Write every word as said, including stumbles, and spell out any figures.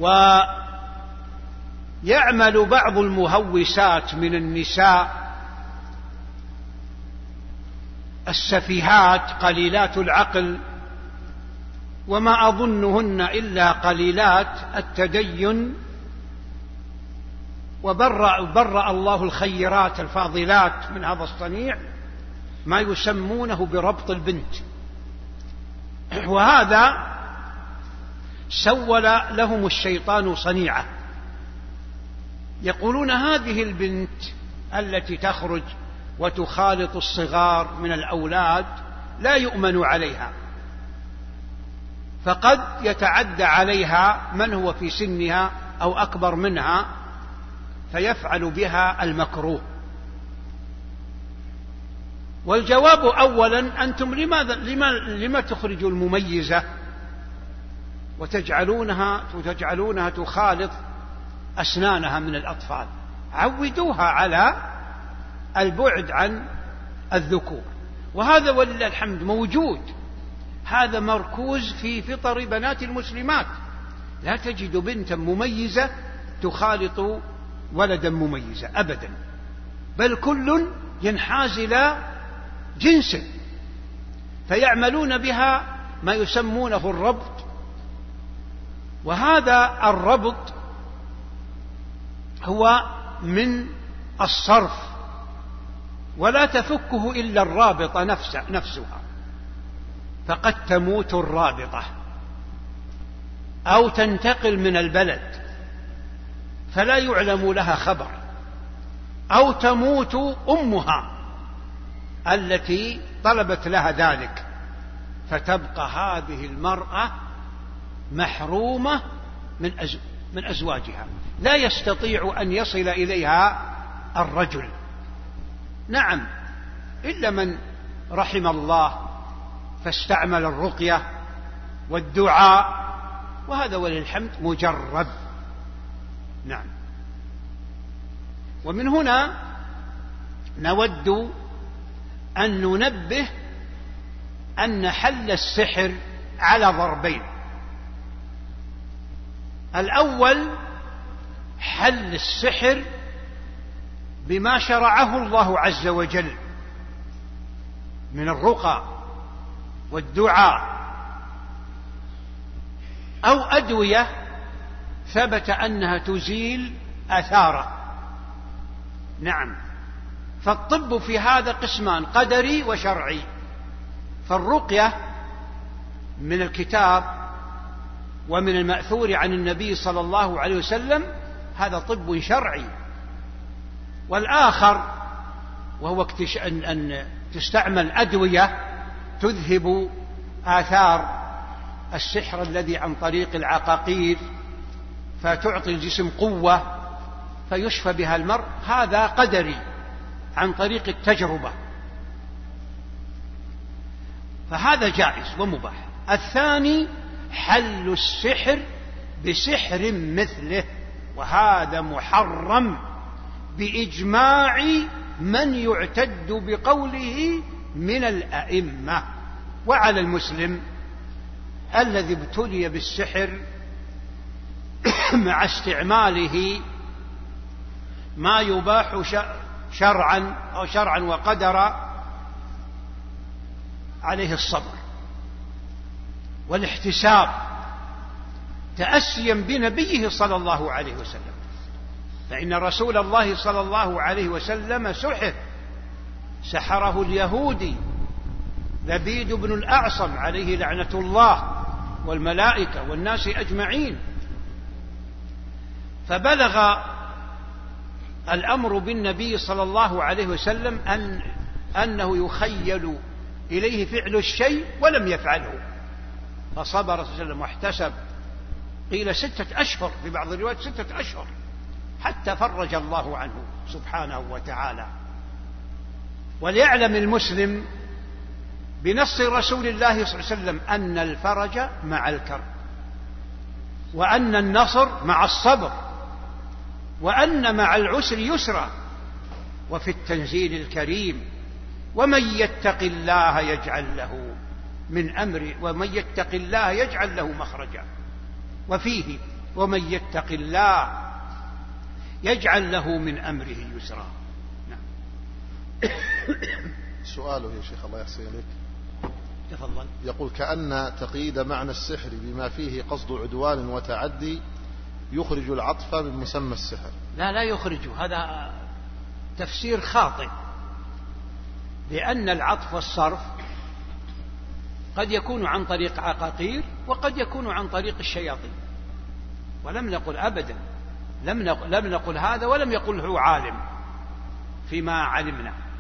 ويعمل بعض المهوسات من النساء السفيهات قليلات العقل، وما أظنهن إلا قليلات التدين، وبرأ برأ الله الخيرات الفاضلات من هذا الصنيع، ما يسمونه بربط البنت. وهذا سول لهم الشيطان صنيعة، يقولون هذه البنت التي تخرج وتخالط الصغار من الأولاد لا يؤمن عليها، فقد يتعدى عليها من هو في سنها أو أكبر منها فيفعل بها المكروه. والجواب أولا: أنتم لماذا لما, لما تخرجوا المميزة وتجعلونها وتجعلونها تخالط أسنانها من الأطفال؟ عودوها على البعد عن الذكور. وهذا ولله الحمد موجود، هذا مركوز في فطر بنات المسلمات. لا تجد بنتا مميزة تخالط ولدا مميزة أبدا، بل كل ينحاز إلى جنسه، فيعملون بها ما يسمونه الربط. وهذا الربط هو من الصرف، ولا تفكه إلا الرابطة نفسها، فقد تموت الرابطة أو تنتقل من البلد فلا يعلم لها خبر، أو تموت أمها التي طلبت لها ذلك، فتبقى هذه المرأة محرومة من أز... من أزواجها، لا يستطيع أن يصل إليها الرجل. نعم، إلا من رحم الله فاستعمل الرقية والدعاء، وهذا وللحمد مجرب. نعم. ومن هنا نود أن ننبه أن حل السحر على ضربين: الأول حل السحر بما شرعه الله عز وجل من الرقى والدعاء، أو أدوية ثبت أنها تزيل آثاره. نعم، فالطب في هذا قسمان: قدري وشرعي. فالرقية من الكتاب ومن المأثور عن النبي صلى الله عليه وسلم هذا طب شرعي. والآخر وهو أن تستعمل أدوية تذهب آثار السحر الذي عن طريق العقاقير، فتعطي الجسم قوة فيشفى بها المرء، هذا قدري عن طريق التجربة، فهذا جائز ومباح. الثاني حل السحر بسحر مثله، وهذا محرم بإجماع من يعتد بقوله من الأئمة. وعلى المسلم الذي ابتلي بالسحر مع استعماله ما يباح شرعا أو شرعا وقدرا عليه الصبر والاحتساب تأسيا بنبيه صلى الله عليه وسلم، فإن رسول الله صلى الله عليه وسلم سحر، سحره اليهودي لبيد بن الأعصم عليه لعنة الله والملائكة والناس أجمعين، فبلغ الأمر بالنبي صلى الله عليه وسلم أن أنه يخيل إليه فعل الشيء ولم يفعله، فصبر صلى الله عليه وسلم واحتسب، قيل ستة أشهر، في بعض الروايات ستة أشهر، حتى فرج الله عنه سبحانه وتعالى. وليعلم المسلم بنص رسول الله صلى الله عليه وسلم أن الفرج مع الكرب، وأن النصر مع الصبر، وأن مع العسر يسرا، وفي التنزيل الكريم: ومن يتق الله يجعل له من أمره ومن يتق الله يجعل له مخرجا. وفيه: ومن يتق الله يجعل له من أمره يسرا. نعم. سؤاله يا شيخ الله يحسن إليك. تفضل. يقول كأن تقييد معنى السحر بما فيه قصد عدوان وتعدي يخرج العطف من مسمى السحر. لا لا يخرجه، هذا تفسير خاطئ، لأن العطف والصرف قد يكون عن طريق عقاقير وقد يكون عن طريق الشياطين، ولم نقل أبدا، لم نقل, لم نقل هذا ولم يقله عالم فيما علمنا.